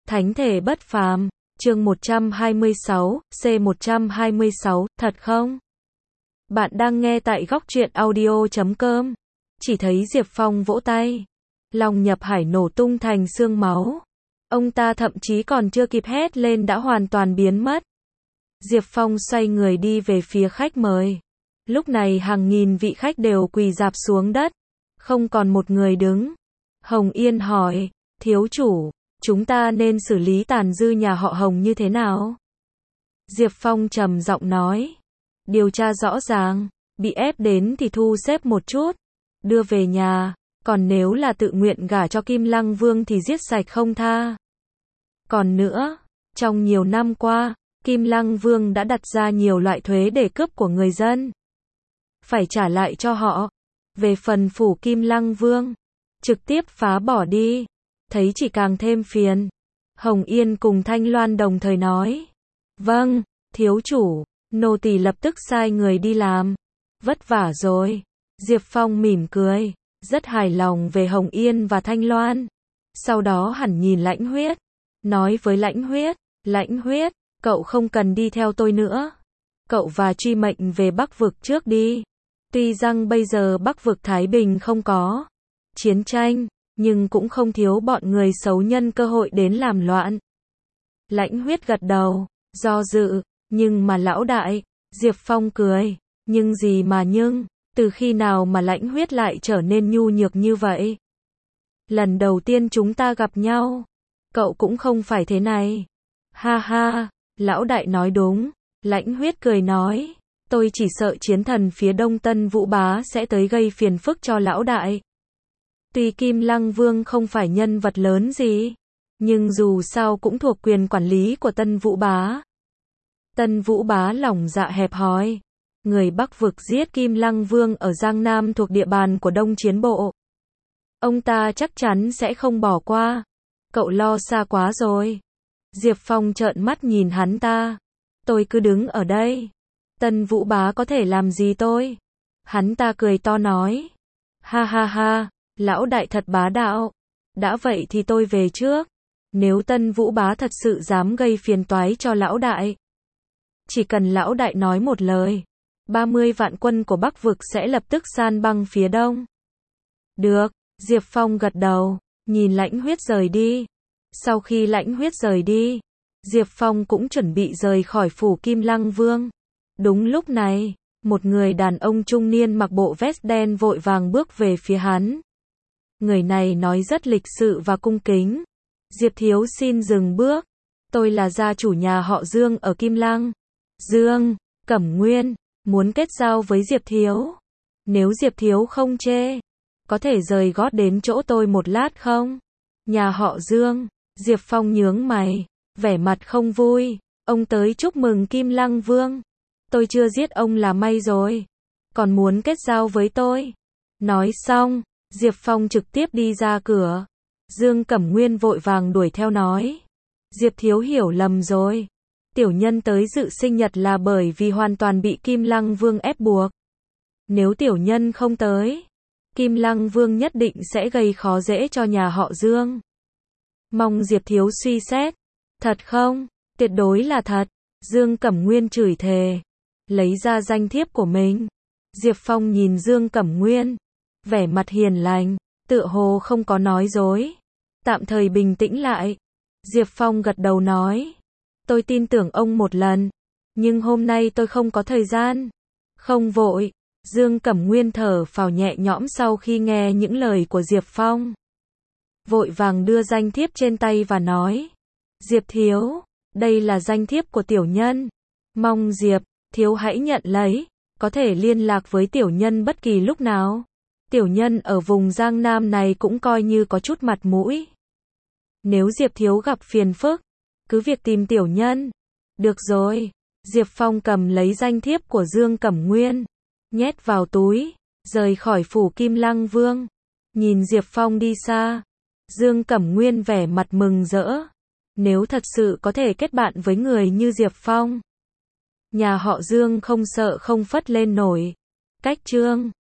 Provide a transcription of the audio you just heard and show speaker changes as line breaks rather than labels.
Thánh thể bất phàm, chương 126, C126, thật không? Bạn đang nghe tại góc truyện audio.com. Chỉ thấy Diệp Phong vỗ tay. Lòng Nhập Hải nổ tung thành xương máu. Ông ta thậm chí còn chưa kịp hét lên đã hoàn toàn biến mất. Diệp Phong xoay người đi về phía khách mời. Lúc này hàng nghìn vị khách đều quỳ rạp xuống đất. Không còn một người đứng. Hồng Yên hỏi, thiếu chủ, chúng ta nên xử lý tàn dư nhà họ Hồng như thế nào? Diệp Phong trầm giọng nói, điều tra rõ ràng, bị ép đến thì thu xếp một chút, đưa về nhà, còn nếu là tự nguyện gả cho Kim Lăng Vương thì giết sạch không tha. Còn nữa, trong nhiều năm qua, Kim Lăng Vương đã đặt ra nhiều loại thuế để cướp của người dân. Phải trả lại cho họ. Về phần phủ Kim Lăng Vương, trực tiếp phá bỏ đi. Thấy chỉ càng thêm phiền. Hồng Yên cùng Thanh Loan đồng thời nói. Vâng, thiếu chủ, nô tỳ lập tức sai người đi làm. Vất vả rồi. Diệp Phong mỉm cười, rất hài lòng về Hồng Yên và Thanh Loan. Sau đó hẳn nhìn Lãnh Huyết. Nói với Lãnh Huyết, cậu không cần đi theo tôi nữa. Cậu và Truy Mệnh về Bắc Vực trước đi. Tuy rằng bây giờ Bắc Vực Thái Bình không có chiến tranh, nhưng cũng không thiếu bọn người xấu nhân cơ hội đến làm loạn. Lãnh Huyết gật đầu, do dự, nhưng mà lão đại, Diệp Phong cười, nhưng gì mà nhưng, từ khi nào mà Lãnh Huyết lại trở nên nhu nhược như vậy? Lần đầu tiên chúng ta gặp nhau, cậu cũng không phải thế này. Ha ha, lão đại nói đúng, Lãnh Huyết cười nói, tôi chỉ sợ chiến thần phía đông Tân Vũ Bá sẽ tới gây phiền phức cho lão đại. Tuy Kim Lăng Vương không phải nhân vật lớn gì, nhưng dù sao cũng thuộc quyền quản lý của Tân Vũ Bá. Tân Vũ Bá lòng dạ hẹp hòi. Người Bắc Vực giết Kim Lăng Vương ở Giang Nam thuộc địa bàn của Đông Chiến Bộ. Ông ta chắc chắn sẽ không bỏ qua. Cậu lo xa quá rồi. Diệp Phong trợn mắt nhìn hắn ta. Tôi cứ đứng ở đây. Tân Vũ Bá có thể làm gì tôi? Hắn ta cười to nói. Ha ha ha, lão đại thật bá đạo. Đã vậy thì tôi về trước. Nếu Tân Vũ Bá thật sự dám gây phiền toái cho lão đại, chỉ cần lão đại nói một lời, 30 vạn quân của Bắc Vực sẽ lập tức san băng phía đông. Được, Diệp Phong gật đầu, nhìn Lãnh Huyết rời đi. Sau khi Lãnh Huyết rời đi, Diệp Phong cũng chuẩn bị rời khỏi phủ Kim Lăng Vương. Đúng lúc này, một người đàn ông trung niên mặc bộ vest đen vội vàng bước về phía hắn. Người này nói rất lịch sự và cung kính. Diệp thiếu xin dừng bước. Tôi là gia chủ nhà họ Dương ở Kim Lăng. Dương, Cẩm Nguyên, muốn kết giao với Diệp thiếu. Nếu Diệp thiếu không chê, có thể rời gót đến chỗ tôi một lát không? Nhà họ Dương, Diệp Phong nhướng mày, vẻ mặt không vui. Ông tới chúc mừng Kim Lăng Vương. Tôi chưa giết ông là may rồi. Còn muốn kết giao với tôi. Nói xong, Diệp Phong trực tiếp đi ra cửa. Dương Cẩm Nguyên vội vàng đuổi theo nói. Diệp thiếu hiểu lầm rồi. Tiểu nhân tới dự sinh nhật là bởi vì hoàn toàn bị Kim Lăng Vương ép buộc. Nếu tiểu nhân không tới, Kim Lăng Vương nhất định sẽ gây khó dễ cho nhà họ Dương. Mong Diệp thiếu suy xét. Thật không? Tuyệt đối là thật. Dương Cẩm Nguyên chửi thề. Lấy ra danh thiếp của mình. Diệp Phong nhìn Dương Cẩm Nguyên. Vẻ mặt hiền lành, tựa hồ không có nói dối. Tạm thời bình tĩnh lại. Diệp Phong gật đầu nói. Tôi tin tưởng ông một lần. Nhưng hôm nay tôi không có thời gian. Không vội. Dương Cẩm Nguyên thở phào nhẹ nhõm sau khi nghe những lời của Diệp Phong. Vội vàng đưa danh thiếp trên tay và nói. Diệp thiếu, đây là danh thiếp của tiểu nhân. Mong Diệp thiếu hãy nhận lấy. Có thể liên lạc với tiểu nhân bất kỳ lúc nào. Tiểu nhân ở vùng Giang Nam này cũng coi như có chút mặt mũi. Nếu Diệp thiếu gặp phiền phức, cứ việc tìm tiểu nhân. Được rồi. Diệp Phong cầm lấy danh thiếp của Dương Cẩm Nguyên, nhét vào túi, rời khỏi phủ Kim Lăng Vương. Nhìn Diệp Phong đi xa, Dương Cẩm Nguyên vẻ mặt mừng rỡ. Nếu thật sự có thể kết bạn với người như Diệp Phong, nhà họ Dương không sợ không phất lên nổi. Cách chương